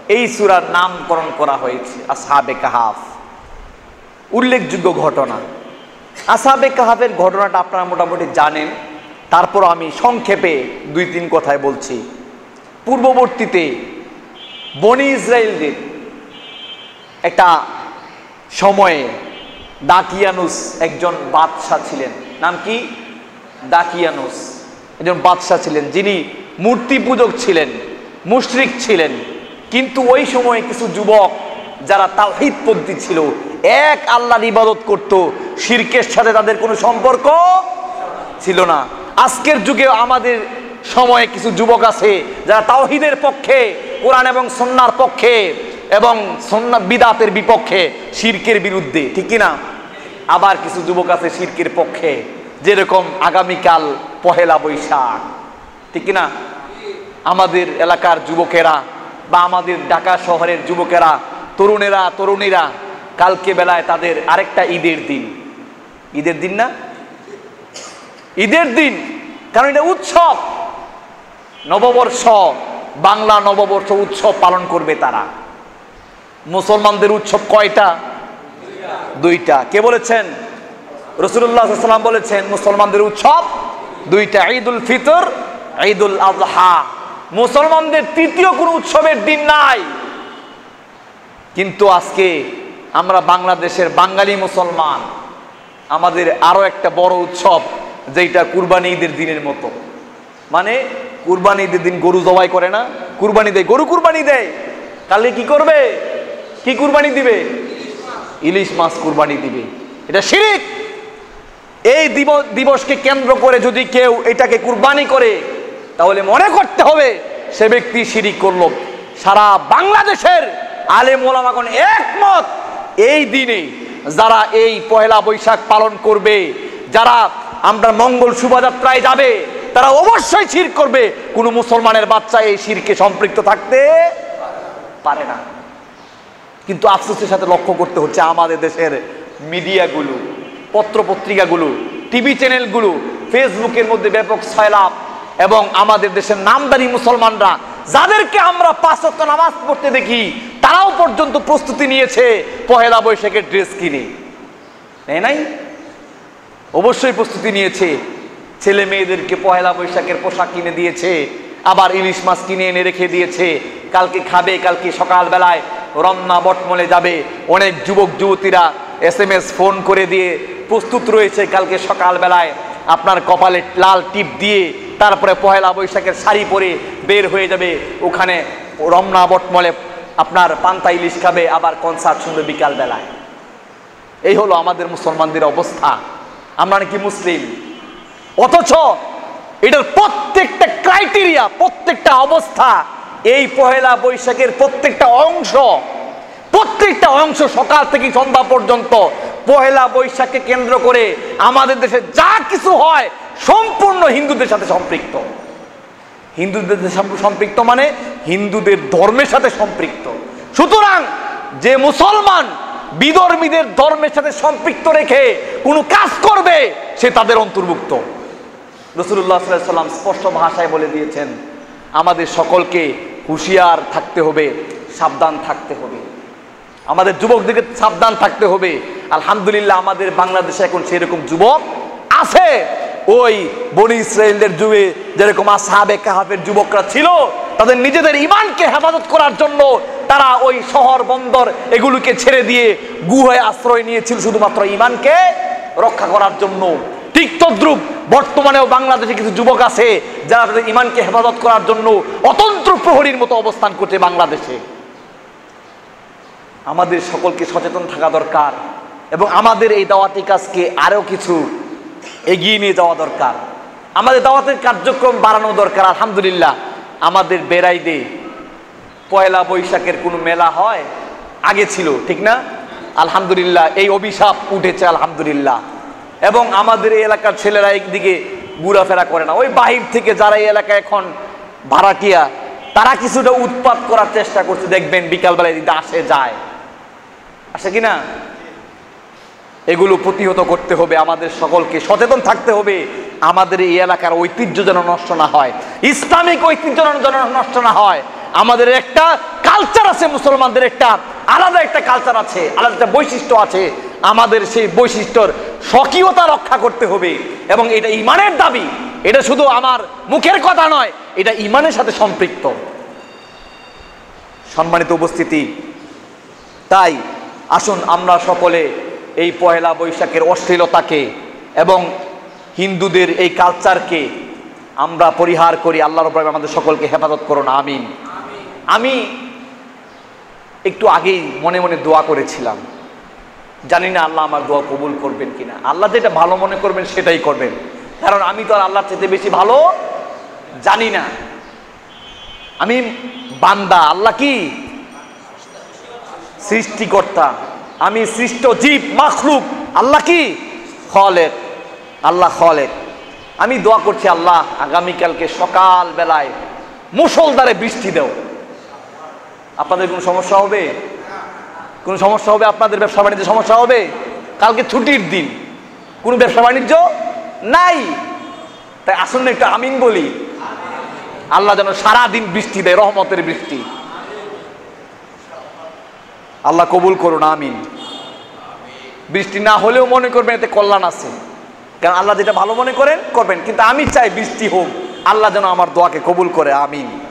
এই সূরার নামকরণ করা হয়েছে আসহাবে কাহাফ। উল্লেখযোগ্য ঘটনা। আসহাবে কাহাফের ঘটনাটা আপনারা মোটামুটি জানেন, তারপর আমি সংক্ষেপে 2-3 কথায় বলছি। পূর্ববর্তীতে বনি ইসরায়েলদের একটা সময়ে দাকিয়ানুস একজন বাদশাহ ছিলেন। নাম কি? দাকিয়ানুস একজন বাদশাহ ছিলেন, যিনি মূর্তি পূজক ছিলেন, মুশরিক ছিলেন। কিন্তু ওই সময়ে কিছু যুবক যারা তাওহীদপন্থী ছিল, এক আল্লাহর ইবাদত করত, শিরকের সাথে তাদের কোনো সম্পর্ক ছিল না। আজকের যুগে আমাদের সময়ে কিছু যুবক আছে যারা তাওহীদের পক্ষে, কোরআন এবং সুন্নাহর পক্ষে এবং সুন্নাহ বিদআতের বিপক্ষে, শিরকের বিরুদ্ধে, ঠিক কি না? আবার কিছু যুবক আছে শিরকের পক্ষে, যেরকম আগামীকাল পহেলা বৈশাখ, ঠিক কি না? আমাদের এলাকার যুবকেরা বা আমাদের ঢাকা শহরের যুবকেরা, তরুণীরা কালকে বেলায় তাদের আরেকটা ঈদের দিন। ঈদের দিন না? ঈদের দিন, কারণ এটা উৎসব, নববর্ষ, বাংলা নববর্ষ উৎসব পালন করবে তারা। মুসলমানদের উৎসব কয়টা? 2টা। কে বলেছেন? রাসূলুল্লাহ সাল্লাল্লাহু আলাইহি ওয়াসাল্লাম বলেছেন মুসলমানদের উৎসব 2টা, ঈদুল ফিতর, ঈদুল আযহা। মুসলমানদের তৃতীয় কোনো উৎসবের দিন নাই। কিন্তু আজকে আমরা বাংলাদেশের বাঙালি মুসলমান, আমাদের আরো একটা বড় উৎসব, যেটা কুরবানি ঈদের দিনের মতো। মানে কুরবানি ঈদের দিন গরু জবাই করে না, কুরবানি দেয়, গরু কুরবানি দেয়। কালকে কি করবে? কি কুরবানি দিবে? ইলিশ মাছ কুরবানি দিবে। এটা শিরক। এই দিবসকে কেন্দ্র করে যদি কেউ এটাকে কুরবানি করে, তাহলে মনে করতে হবে সে ব্যক্তি শিরক করলো। সারা বাংলাদেশের আলেম ওলামাগণ একমত, এই দিনে যারা এই পহেলা বৈশাখ পালন করবে, যারা আমরা মঙ্গল শোভাযাত্রায় যাবে, তারা অবশ্যই শিরক করবে। কোনো মুসলমানের বাচ্চা এই শিরকে সম্পৃক্ত থাকতে পারে না। কিন্তু আফসোসের সাথে লক্ষ্য করতে হচ্ছে আমাদের দেশের মিডিয়াগুলো, পত্রপত্রিকাগুলো, টিভি চ্যানেলগুলো, ফেসবুকের মধ্যে ব্যাপক সয়লাভ, এবং আমাদের দেশের নামদারি মুসলমানরা, যাদেরকে আমরা 5 ওয়াক্ত নামাজ পড়তে দেখি, তারাও পর্যন্ত প্রস্তুতি নিয়েছে পহেলা বৈশাখের ড্রেস কিনে। নেয় নাই? অবশ্যই প্রস্তুতি নিয়েছে। ছেলে মেয়েদেরকে পহেলা বৈশাখের পোশাক কিনে দিয়েছে, আবার ইলিশ মাছ কিনে এনে রেখে দিয়েছে, কালকে খাবে, কালকে সকালবেলায় রমনা বটমলে যাবে। অনেক যুবক যুবতীরা SMS ফোন করে দিয়ে প্রস্তুত রয়েছে, কালকে সকালবেলায় আপনার কপালে লাল টিপ দিয়ে তারপরে পহেলা বৈশাখের শাড়ি পরে বের হয়ে যাবে, ওখানে রমনা বটমলে আপনার পান্তা ইলিশ খাবে, আবার কনসার্ট শুনবে বিকাল বেলায়। এই হলো আমাদের মুসলমানদের অবস্থা। আমরা নাকি মুসলিম, অথচ এটার প্রত্যেকটা ক্রাইটেরিয়া, প্রত্যেকটা অবস্থা, এই পহেলা বৈশাখের প্রত্যেকটা অংশ সকাল থেকে সন্ধ্যা পর্যন্ত পহেলা বৈশাখকে কেন্দ্র করে আমাদের দেশে যা কিছু হয় সম্পূর্ণ হিন্দুদের সাথে সম্পৃক্ত। হিন্দুদের সম্পৃক্ত মানে হিন্দুদের ধর্মের সাথে সম্পৃক্ত। সুতরাং যে মুসলমান বিধর্মীদের ধর্মের সাথে সম্পৃক্ত রেখে কোনো কাজ করবে, সে তাদের অন্তর্ভুক্ত। রাসূলুল্লাহ সাল্লাল্লাহু আলাইহি ওয়াসাল্লাম স্পষ্ট ভাষায় বলে দিয়েছেন, আমাদের সকলকে হুঁশিয়ার থাকতে হবে, সাবধান থাকতে হবে, আমাদের যুবকদেরকে সাবধান থাকতে হবে। আলহামদুলিল্লাহ আমাদের বাংলাদেশে এখন সেরকম যুবক আছে। ওই বনি ইসরায়েলদের যুগে যেরকম আসহাবে কাহাফের যুবকরা ছিল, তাদের নিজেদের ঈমানকে হেফাজত করার জন্য তারা ওই শহর বন্দর এগুলোকে ছেড়ে দিয়ে গুহায় আশ্রয় নিয়েছিল শুধুমাত্র ঈমানকে রক্ষা করার জন্য। ঠিক তদ্রুপ বর্তমানেও বাংলাদেশে কিছু যুবক আছে যারা তাদের ঈমানকে হেফাজত করার জন্য অতন্ত্র প্রহরীর মতো অবস্থান করছে বাংলাদেশে। আমাদের সকলকে সচেতন থাকা দরকার, এবং আমাদের এই দাওয়াতি কাজকে আরো কিছু এগিয়ে নিয়ে যাওয়া দরকার। আমাদের দাওয়াতের কার্যক্রম বাড়ানো দরকার। আলহামদুলিল্লাহ আমাদের বেড়াইদে পয়লা বৈশাখের কোনো মেলা হয়? আগে ছিল, ঠিক না? আলহামদুলিল্লাহ এই অভিশাপ উঠেছে আলহামদুলিল্লাহ। এবং আমাদের এই এলাকার ছেলেরা একদিকে ঘোরাফেরা করে না, ওই বাহির থেকে যারা এই এলাকায় এখন ভাড়াটিয়া, তারা কিছুটা উৎপাত করার চেষ্টা করছে। দেখবেন বিকালবেলায় আসে যায়, আসে কিনা? এগুলো প্রতিহত করতে হবে, আমাদের সকলকে সচেতন থাকতে হবে। আমাদের এই এলাকার ঐতিহ্য যেন নষ্ট না হয়, ইসলামিক ঐতিহ্য যেন নষ্ট না হয়। আমাদের একটা কালচার আছে, মুসলমানদের একটা আলাদা একটা কালচার আছে, আলাদা একটা বৈশিষ্ট্য আছে। আমাদের সেই বৈশিষ্ট্যর স্বকীয়তা রক্ষা করতে হবে এবং এটা ঈমানের দাবি। এটা শুধু আমার মুখের কথা নয়, এটা ঈমানের সাথে সম্পৃক্ত। সম্মানিত উপস্থিতি, তাই আসুন আমরা সকলে এই পহেলা বৈশাখের অশ্লীলতাকে এবং হিন্দুদের এই কালচারকে আমরা পরিহার করি। আল্লাহ রাব্বুল আলামিন আমাদের সকলকে হেফাজত করুন, আমিন। আমি একটু আগেই মনে মনে দোয়া করেছিলাম, জানি না আল্লাহ আমার দোয়া কবুল করবেন কিনা। আল্লাহ যেটা ভালো মনে করবেন সেটাই করবেন, কারণ আমি তো আর আল্লাহর চেয়ে বেশি ভালো জানি না। আমি বান্দা, আল্লাহ কি সৃষ্টিকর্তা, আমি সৃষ্ট জীব মাখলুক, আল্লাহ কি খালেক, আল্লাহ খালেক। আমি দোয়া করছি, আল্লাহ আগামীকালকে সকাল বেলায় মুষলধারে বৃষ্টি দাও। আপনাদের কোনো সমস্যা হবে? কোনো সমস্যা হবে? আপনাদের ব্যবসা বাণিজ্যে সমস্যা হবে? কালকে ছুটির দিন, কোনো ব্যবসা বাণিজ্য নাই, তাই আসুন না একটু আমিন বলি। আল্লাহ যেন সারাদিন বৃষ্টি দেয়, রহমতের বৃষ্টি। আল্লাহ কবুল করুন, আমিন। বৃষ্টি না হলেও মনে করবেন এতে কল্যাণ আছে, কারণ আল্লাহ যেটা ভালো মনে করেন করবেন, কিন্তু আমি চাই বৃষ্টি হোক। আল্লাহ যেন আমার দোয়াকে কবুল করে, আমিন।